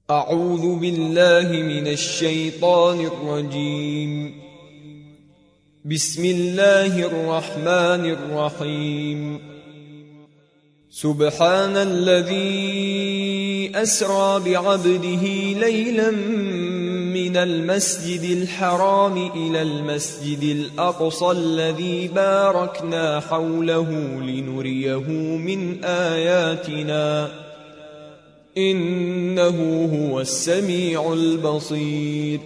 أعوذ بالله من الشيطان الرجيم. بسم الله الرحمن الرحيم. سبحان الذي أسرى بعبده ليلا من المسجد الحرام إلى المسجد الأقصى الذي باركنا حوله لنريه من آياتنا إنه هو السميع البصير.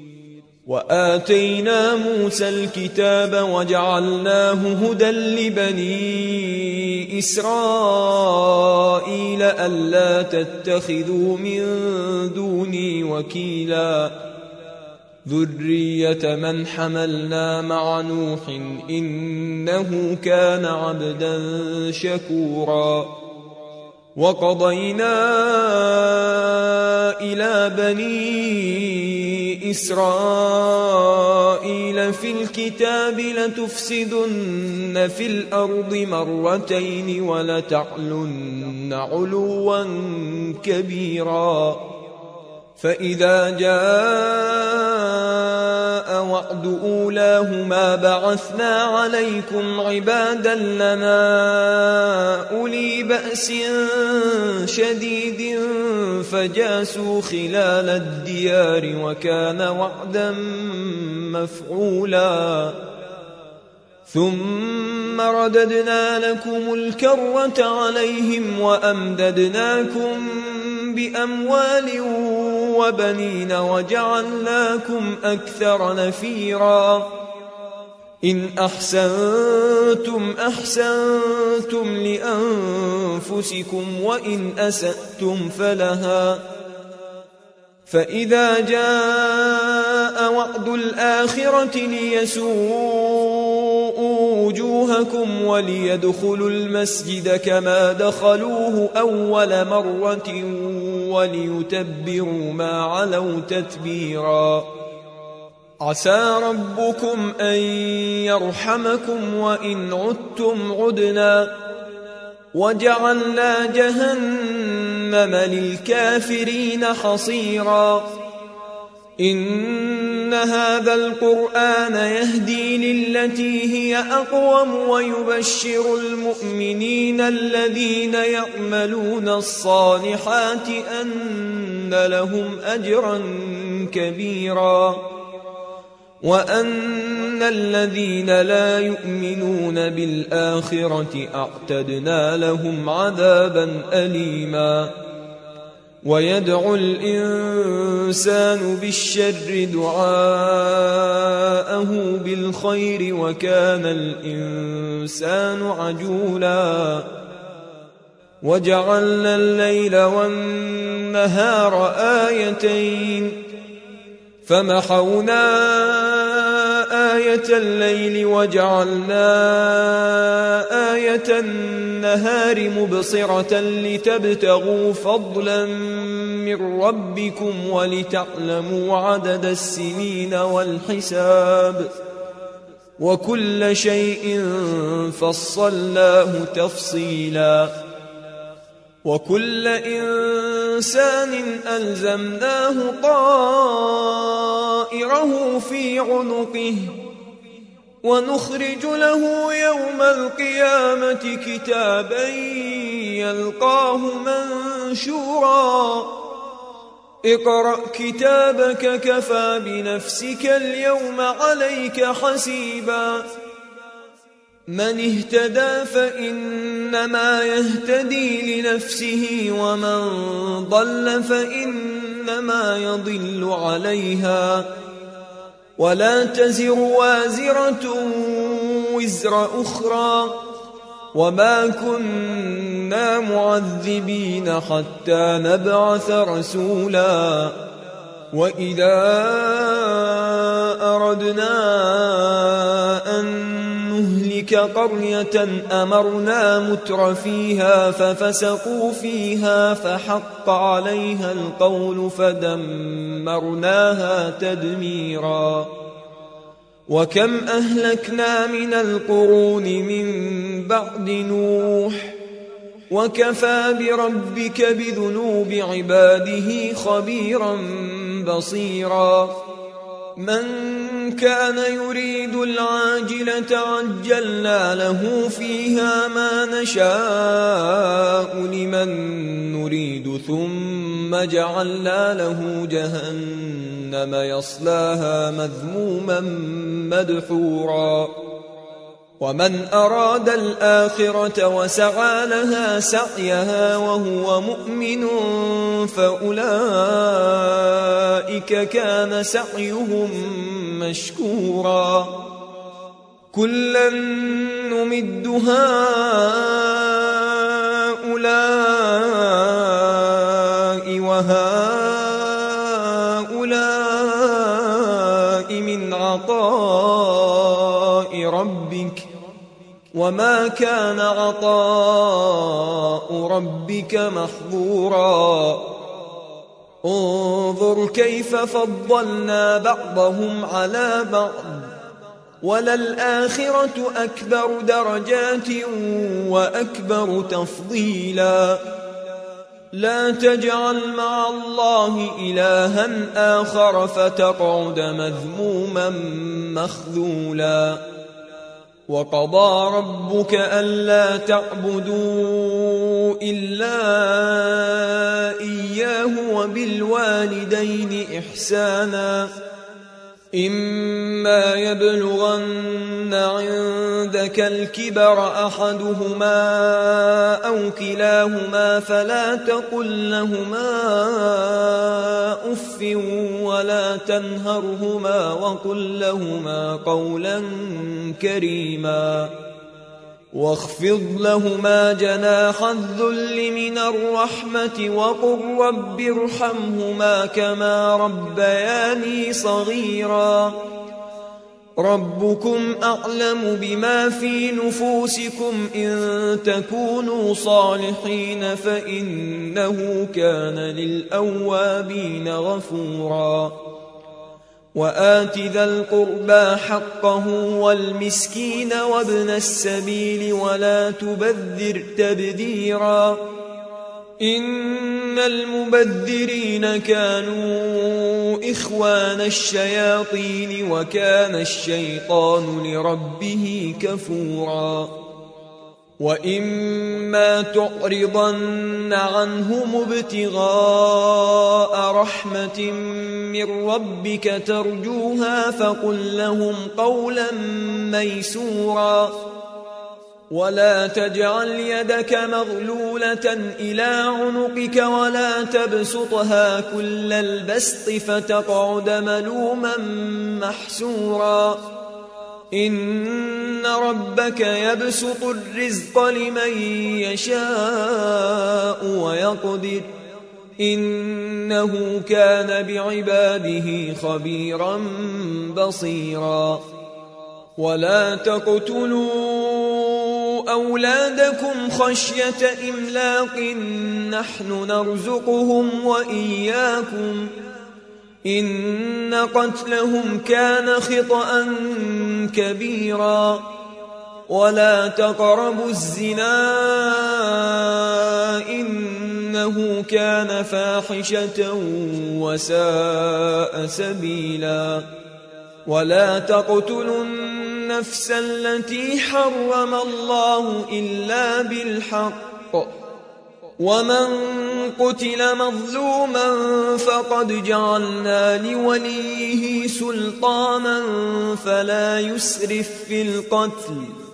وآتينا موسى الكتاب وجعلناه هدى لبني إسرائيل ألا تتخذوا من دوني وكيلا ذرية من حملنا مع نوح إنه كان عبدا شكورا. وقضينا إلى بني إسرائيل في الكتاب لتفسدن في الأرض مرتين ولتعلن علوا كبيرا. فإذا جاء وعد أولاهما بعثنا عليكم عبادا لنا أولي بأس شديد فجاسوا خلال الديار وكان وعدا مفعولا. ثم رددنا لكم الكرة عليهم وأمددناكم بأموال وبنين وجعلناكم أكثر نفيرا. إن أحسنتم أحسنتم لأنفسكم وإن أسأتم فلها. فإذا جاء وعد الآخرة ليسوءوا وجوهكم وليدخلوا المسجد كما دخلوه أول مرة وليتبروا ما علوا تتبيرا. عسى ربكم أن يرحمكم وإن عدتم عدنا وجعلنا جهنم للكافرين حصيرا. إن هذا القرآن يهدي للتي هي أقوم ويبشر المؤمنين الذين يعملون الصالحات أن لهم أجرا كبيرا وأن الذين لا يؤمنون بالآخرة أعتدنا لهم عذابا أليما. ويدعو الإنسان بالشر دعاءه بالخير وكان الإنسان عجولا. وجعلنا الليل والنهار آيتين فمحونا آية الليل وجعلنا آية النهار مبصرة لتبتغوا فضلا من ربكم ولتعلموا عدد السنين والحساب وكل شيء فصلناه تفصيلا. وكل إنسان ألزمناه طائره في عنقه ونخرج له يوم القيامة كتابا يلقاه منشورا. اقرأ كتابك كفى بنفسك اليوم عليك حسيبا. من اهتدى فإنما يهتدي لنفسه ومن ضل فإنما يضل عليها ولا تزر وازرة وزر أخرى وما كنا معذبين حتى نبعث رسولا. وإذا أردنا أن نهلك قرية أمرنا متر فيها ففسقوا فيها فحق عليها القول فدمرناها تدميرا. وكم أهلكنا من القرون من بعد نوح وكفى بربك بذنوب عباده خبيرا بصيرا من كان يريد العاجلة عجلنا له فيها ما نشاء لمن نريد ثم جعلنا له جهنم يصلاها مذموما مدحورا ومن أراد الآخرة وسعى لها سعيها وهو مؤمن فأولئك كان سعيهم مشكورا كلا نمد هؤلاء وهؤلاء من عطاء ربك وما كان عطاء ربك محظورا انظر كيف فضلنا بعضهم على بعض وللآخرة أكبر درجات وأكبر تفضيلا لا تجعل مع الله إلها آخر فتقعد مذموما مخذولا وقضى ربك ألا تعبدوا إلا إياه وبالوالدين إحسانا إما يبلغن عندك الكبر أحدهما أو كلاهما فلا تقل لهما أف ولا تنهرهما وقل لهما قولا كريما واخفض لهما جناح الذل من الرحمة وقل رب ارحمهما كما ربياني صغيرا ربكم أعلم بما في نفوسكم إن تكونوا صالحين فإنه كان للأوابين غفورا وآت ذا القربى حقه والمسكين وابن السبيل ولا تبذر تبذيرا إن المبذرين كانوا إخوان الشياطين وكان الشيطان لربه كفورا وإما تعرضن عنهم ابتغاء رحمة من ربك ترجوها فقل لهم قولا ميسورا ولا تجعل يدك مغلولة إلى عنقك ولا تبسطها كل البسط فتقعد ملوما محسورا إن ربك يبسط الرزق لمن يشاء ويقدر إنه كان بعباده خبيرا بصيرا ولا تقتلوا أولادكم خشية إملاق نحن نرزقهم وإياكم إن قتلهم كان خطأ كبيرا ولا تقربوا الزنا إنه كان فاحشة وساء سبيلا ولا تقتلوا النفس التي حرم الله إلا بالحق ومن قتل مظلوما فقد جعلنا لوليه سلطانا فلا يسرف في القتل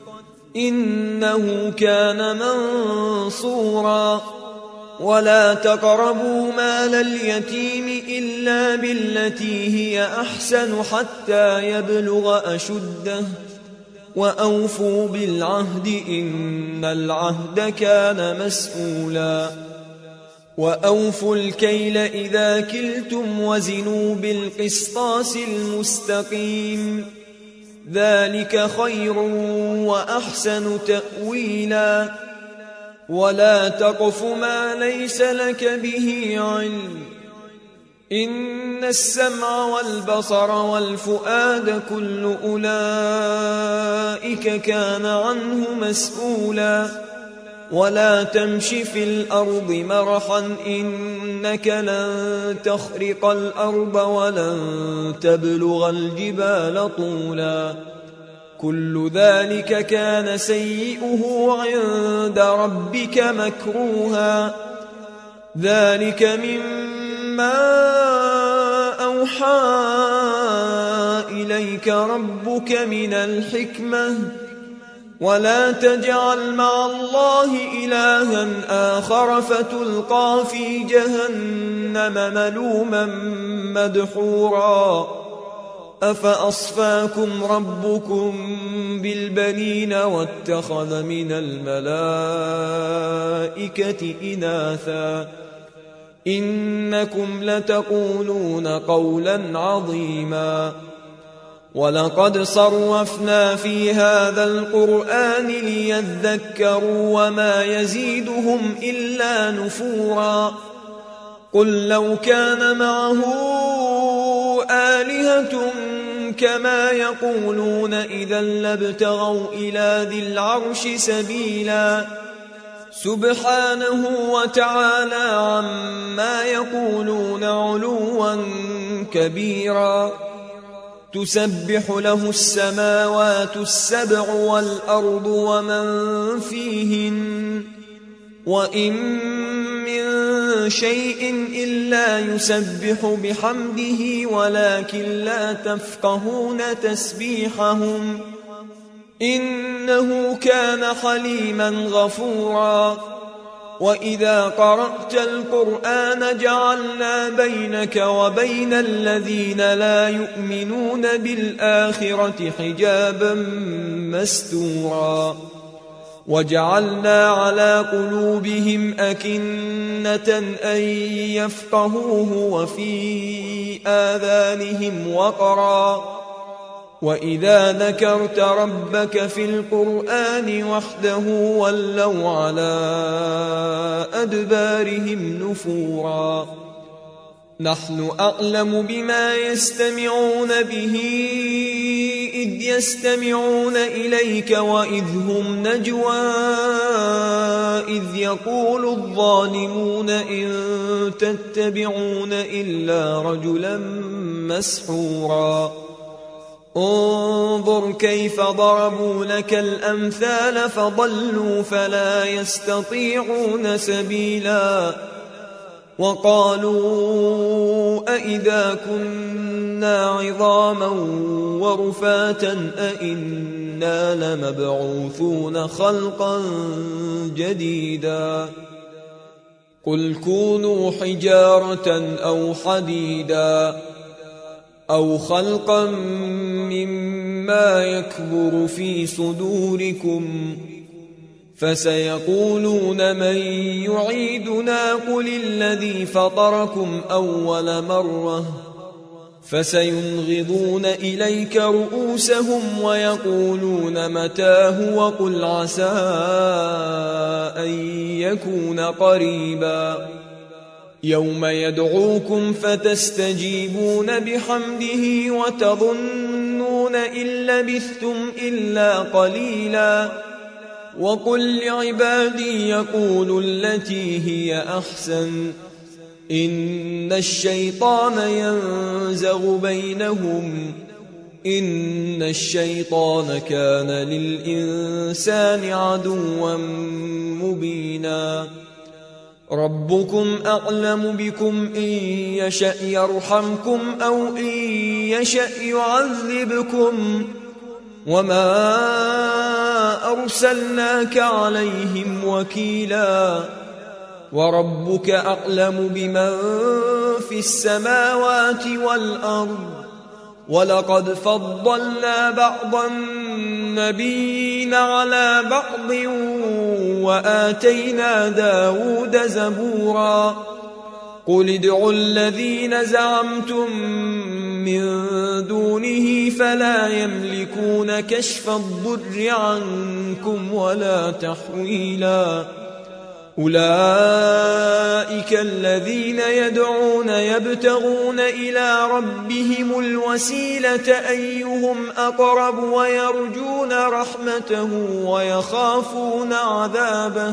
إنه كان منصورا ولا تقربوا مال اليتيم إلا بالتي هي أحسن حتى يبلغ أشده وأوفوا بالعهد إن العهد كان مسؤولا وأوفوا الكيل إذا كلتم وزنوا بالقسطاس المستقيم ذلك خير وأحسن تأويلا ولا تقف ما ليس لك به علم إن السمع والبصر والفؤاد كل أولئك كان عنه مسؤولا ولا تمش في الأرض مرحا إنك لن تخرق الأرض ولن تبلغ الجبال طولا كل ذلك كان سيئه عند ربك مكروها ذلك مما أوحى إليك ربك من الحكمة ولا تجعل مع الله إلها آخر فتلقى في جهنم ملوما مدحورا أفأصفاكم ربكم بالبنين واتخذ من الملائكة إناثا إنكم لتقولون قولا عظيما ولقد صرفنا في هذا القرآن ليذكروا وما يزيدهم إلا نفورا قل لو كان معه آلهة كما يقولون إذا لابتغوا إلى ذي العرش سبيلا سبحانه وتعالى عما يقولون علوا كبيرا تسبح له السماوات السبع والأرض ومن فيهن وإن من شيء إلا يسبح بحمده ولكن لا تفقهون تسبيحهم إنه كان حليما غفورا وإذا قرأت القرآن جعلنا بينك وبين الذين لا يؤمنون بالآخرة حجابا مستورا وجعلنا على قلوبهم أكنة أن يفقهوه وفي آذانهم وقرا وإذا ذكرت ربك في القرآن وحده ولوا على أدبارهم نفورا نحن أعلم بما يستمعون به إذ يستمعون إليك وإذ هم نجوى إذ يقول الظالمون إن تتبعون إلا رجلا مسحورا انظر كيف ضربوا لك الأمثال فضلوا فلا يستطيعون سبيلا وقالوا أئذا كنا عظاما ورفاتا أئنا لمبعوثون خلقا جديدا قل كونوا حجارة أو حديدا أو خلقا مما يكبر في صدوركم فسيقولون من يعيدنا قل الذي فطركم أول مرة فسينغضون إليك رؤوسهم ويقولون متاه وقل عسى أن يكون قريبا يوم يدعوكم فتستجيبون بحمده وتظنون إن لبثتم إلا قليلا وقل لعبادي يقولوا التي هي أحسن إن الشيطان ينزغ بينهم إن الشيطان كان للإنسان عدوا مبينا ربكم أعلم بكم إن يشأ يرحمكم أو إن يشأ يعذبكم وما أرسلناك عليهم وكيلا وربك أعلم بمن في السماوات والأرض ولقد فضلنا بعض النبيين على بعض وآتينا داود زبورا قل ادعوا الذين زعمتم من دونه فلا يملكون كشف الضر عنكم ولا تحويلا أولئك الذين يدعون يبتغون إلى ربهم الوسيلة أيهم أقرب ويرجون رحمته ويخافون عذابه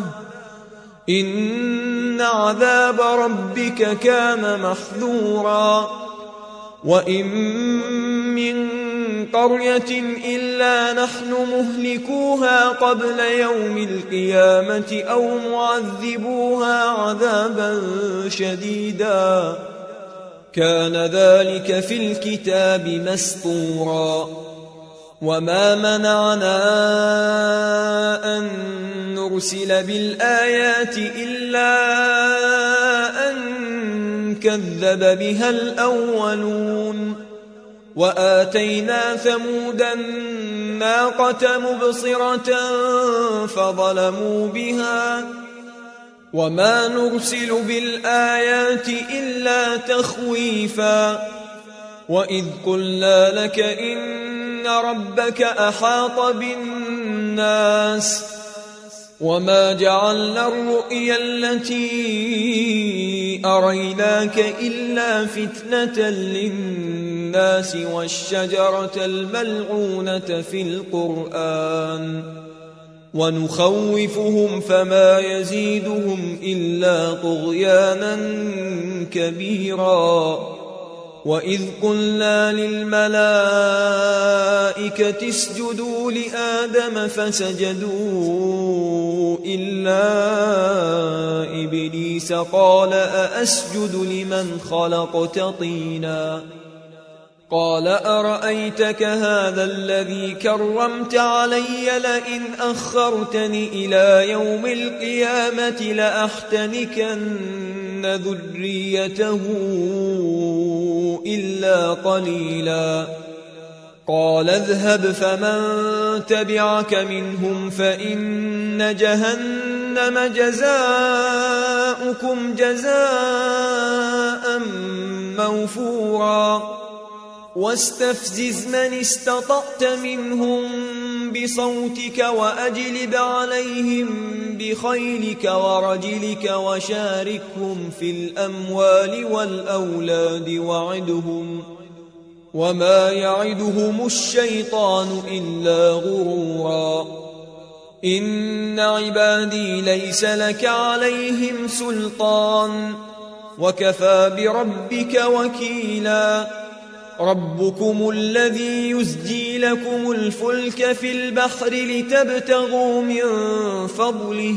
إن عذاب ربك كان محذورا وإن من قرية إلا نحن مهلكوها قبل يوم القيامة أو معذبوها عذابا شديدا كان ذلك في الكتاب مسطورا وما منعنا أن نرسل بالآيات إلا أن كذب بها الأولون وآتينا ثمود الناقة مبصرة فظلموا بها وما نرسل بالآيات إلا تخويفا وإذ قلنا لك إن ربك أحاط بالناس وما جعلنا الرؤيا التي أريناك إلا فتنة للناس والشجرة الملعونة في القرآن ونخوفهم فما يزيدهم إلا طغيانا كبيرا وإذ قلنا للملائكة اسجدوا لآدم فسجدوا إلا إبليس قال أأسجد لمن خلقت طينا قال أرأيتك هذا الذي كرمت علي لئن أخرتني إلى يوم القيامة لأحتنكن ذريته إلا قليلا قال اذهب فمن تبعك منهم فإن جهنم جزاؤكم جزاء موفورا واستفزز من استطعت منهم بصوتك وأجلب عليهم بخيلك ورجلك وشاركهم في الأموال والأولاد وعدهم وما يعدهم الشيطان إلا غرورا إن عبادي ليس لك عليهم سلطان وكفى بربك وكيلا ربكم الذي يزجي لكم الفلك في البحر لتبتغوا من فضله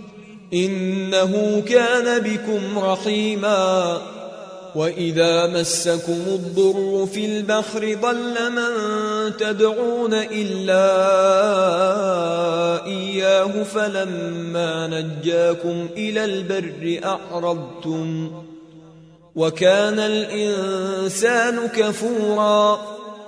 إنه كان بكم رحيما وإذا مسكم الضر في البحر ضل من تدعون إلا إياه فلما نجاكم إلى البر أعرضتم وكان الإنسان كفورا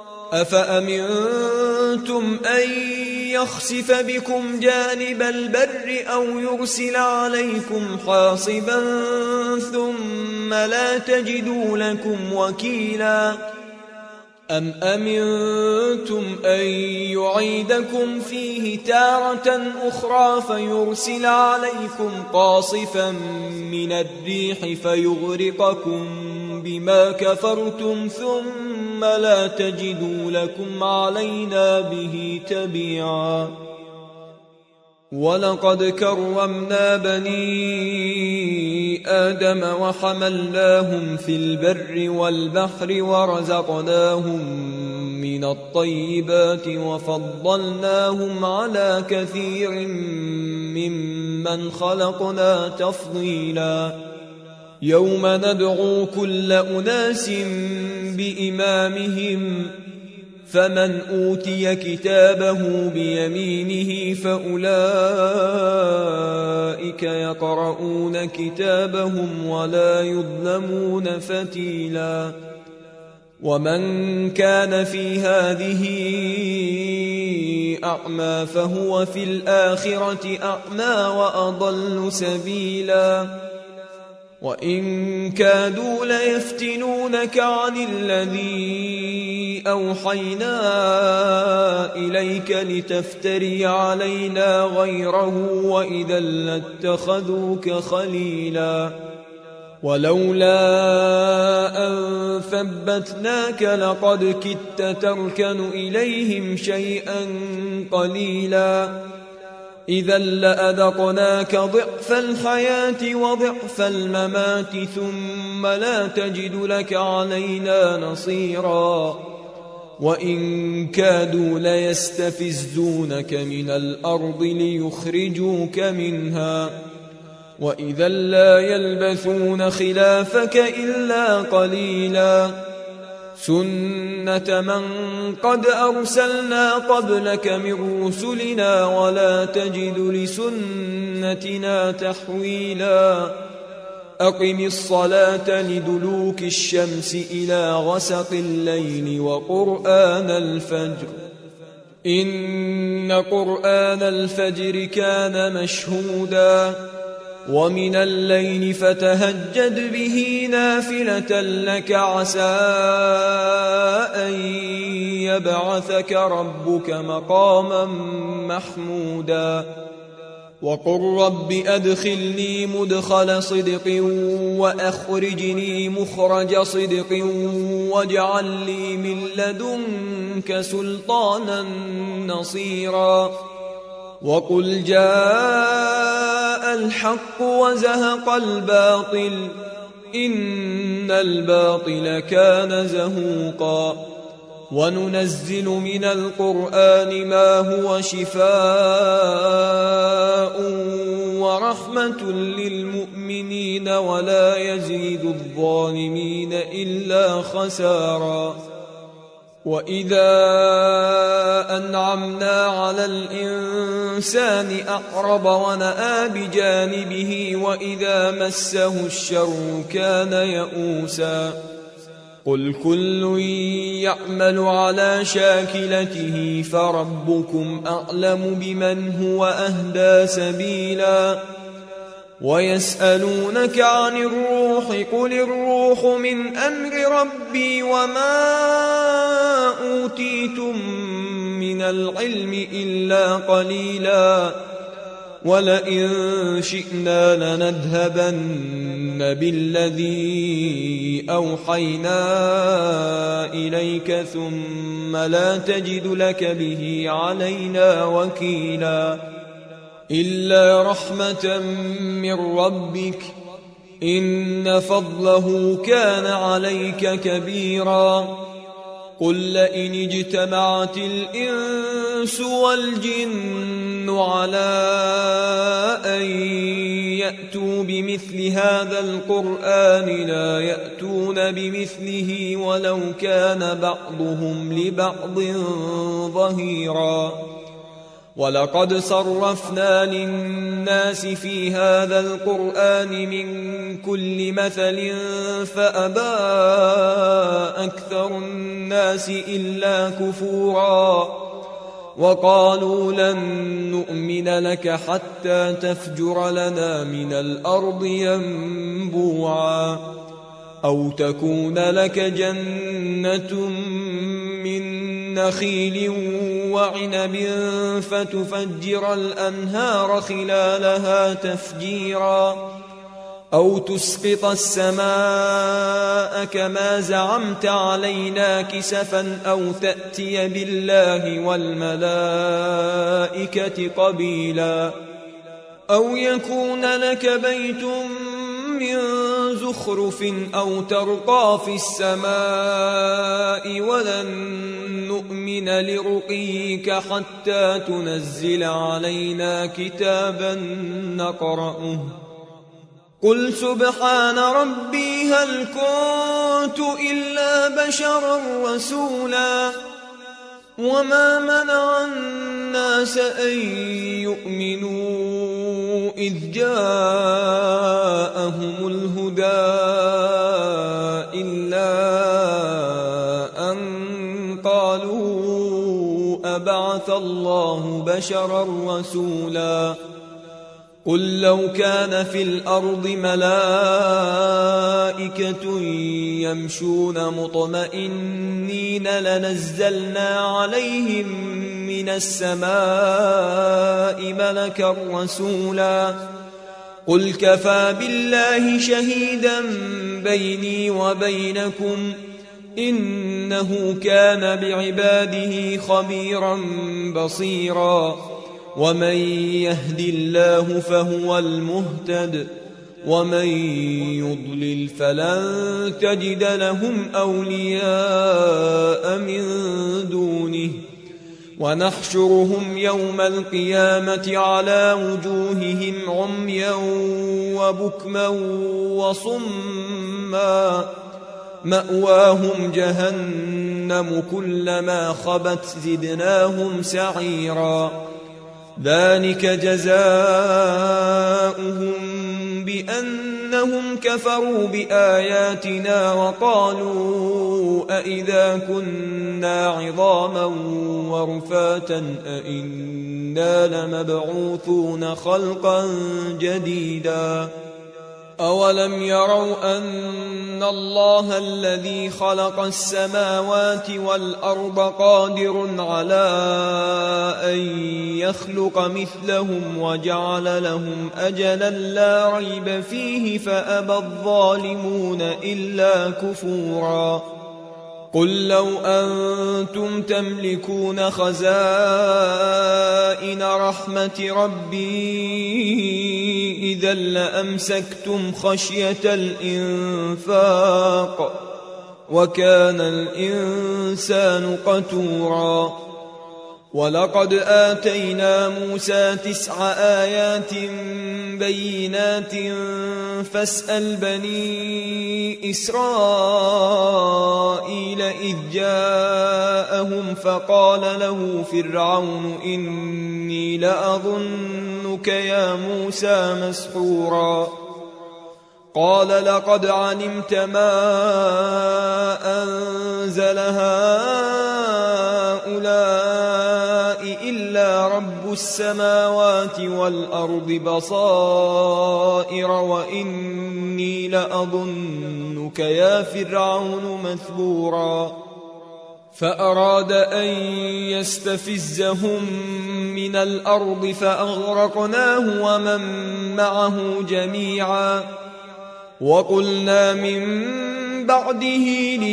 أفأمنتم أن يخسف بكم جانب البر أو يرسل عليكم حاصبا ثم لا تجدوا لكم وكيلا أم أمنتم أن يعيدكم فيه تارة أخرى فيرسل عليكم قاصفا من الريح فيغرقكم بما كفرتم ثم لا تجدوا لكم علينا به تبيعا ولقد كرمنا بني آدم وحملناهم في البر والبحر ورزقناهم من الطيبات وفضلناهم على كثير ممن خلقنا تفضيلا يوم ندعو كل أناس بإمامهم فمن أوتي كتابه بيمينه فأولئك يقرؤون كتابهم ولا يظلمون فتيلا ومن كان في هذه أعمى فهو في الآخرة أعمى وأضل سبيلا وإن كادوا ليفتنونك عن الذي أوحينا إليك لتفتري علينا غيره وإذا لاتخذوك خليلا ولولا أن ثبتناك لقد كدت تركن إليهم شيئا قليلا إذا لأذقناك ضعف الحياة وضعف الممات ثم لا تجد لك علينا نصيرا وإن كادوا ليستفزونك من الأرض ليخرجوك منها وإذا لا يلبثون خلافك إلا قليلا سنة من قد أرسلنا قبلك من رسلنا ولا تجد لسنتنا تحويلا أقم الصلاة لدلوك الشمس إلى غسق الليل وقرآن الفجر إن قرآن الفجر كان مشهودا ومن الليل فتهجد به نافلة لك عسى أن يبعثك ربك مقاما محمودا وقل رب أدخلني مدخل صدق وأخرجني مخرج صدق واجعل لي من لدنك سلطانا نصيرا وقل جاء الحق وزهق الباطل إن الباطل كان زهوقا وننزل من القرآن ما هو شفاء ورحمة للمؤمنين ولا يزيد الظالمين إلا خسارا وإذا أنعمنا على الإنسان أعرض ونأى بجانبه وإذا مسه الشر كان يئوسا قل كل يعمل على شاكلته فربكم أعلم بمن هو أهدى سبيلا ويسألونك عن الروح قل الروح من أمر ربي وما أوتيتم من العلم إلا قليلا ولئن شئنا لنذهبن بالذي أوحينا إليك ثم لا تجد لك به علينا وكيلا إلا رحمة من ربك إن فضله كان عليك كبيرا قل لئن اجتمعت الإنس والجن على أن يأتوا بمثل هذا القرآن لا يأتون بمثله ولو كان بعضهم لبعض ظهيرا ولقد صرفنا للناس في هذا القرآن من كل مثل فأبى أكثر الناس إلا كفورا وقالوا لن نؤمن لك حتى تفجر لنا من الأرض ينبوعا أو تكون لك جنة من نخيل وعنب فتفجر الأنهار خلالها تفجيرا أو تسقط السماء كما زعمت علينا كسفا أو تأتي بالله والملائكة قبيلا أو يكون لك بيت من زخرف أو ترقى في السماء ولن نؤمن لرقيك حتى تنزل علينا كتابا نقرأه قل سبحان ربي هل كنت إلا بشرا رسولا وما منع الناس أن يؤمنوا إذ جاءهم الهدى إلا أن قالوا أبعث الله بشرا رسولا قل لو كان في الأرض ملائكة يمشون مطمئنين لنزلنا عليهم من السماء ملكا رسولا قل كفى بالله شهيدا بيني وبينكم إنه كان بعباده خبيرا بصيرا ومن يهد الله فهو المهتد ومن يضلل فلن تجد لهم أولياء من دونه ونحشرهم يوم القيامة على وجوههم عميا وبكما وصما مأواهم جهنم كلما خبت زدناهم سعيرا ذلك جزاؤهم بأنهم كفروا بآياتنا وقالوا أئذا كنا عظاما ورفاتا أئنا لمبعوثون خلقا جديدا أولم يروا أن الله الذي خلق السماوات والأرض قادر على أن يخلق مثلهم وجعل لهم أجلا لا ريب فيه فأبى الظالمون إلا كفورا قل لو أنتم تملكون خزائن رحمة ربي إذا لأمسكتم خشية الإنفاق وكان الإنسان قتورا ولقد آتينا موسى 9 آيات بينات فاسأل بني إسرائيل إذ جاءهم فقال له فرعون إني لأظنك يا موسى مسحورا قال لقد علمت ما أنزل هؤلاء إلا رب السماوات والأرض بصائر وإني لأظنك يا فرعون مثبورا فأراد أن يستفزهم من الأرض فأغرقناه ومن معه جميعا وقلنا من بعده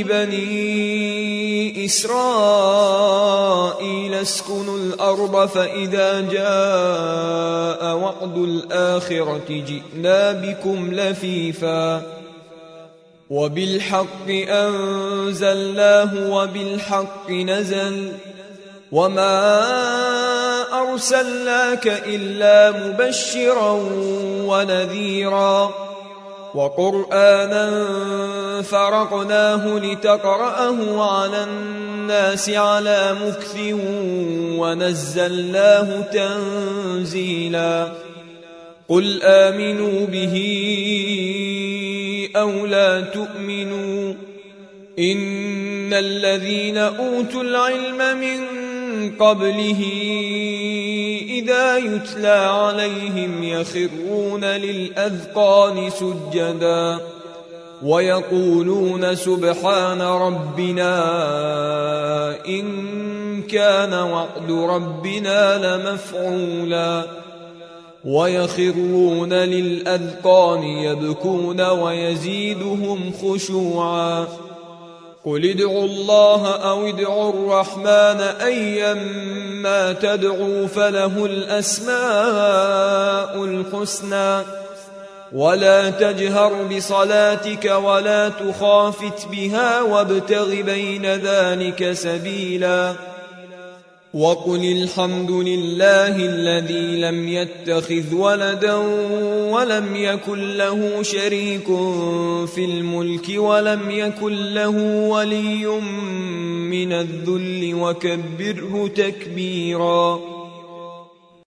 لبني إسرائيل اسكنوا الأرض فإذا جاء وعد الآخرة جئنا بكم لفيفا وبالحق أنزلناه وبالحق نزل وما أرسلناك إلا مبشرا ونذيرا وقرآنا فرقناه لتقرأه على الناس على مكث ونزلناه تنزيلا قل آمنوا به أو لا تؤمنوا إن الذين أوتوا العلم من قبله إذا يتلى عليهم يخرون للأذقان سجدا ويقولون سبحان ربنا إن كان وعد ربنا لمفعولا ويخرون للأذقان يبكون ويزيدهم خشوعا قل ادعوا الله أو ادعوا الرحمن أيما تدعوا فله الأسماء الحسنى ولا تجهر بصلاتك ولا تخافت بها وابتغ بين ذلك سبيلا وقل الحمد لله الذي لم يتخذ ولدا ولم يكن له شريك في الملك ولم يكن له ولي من الذل وكبره تكبيرا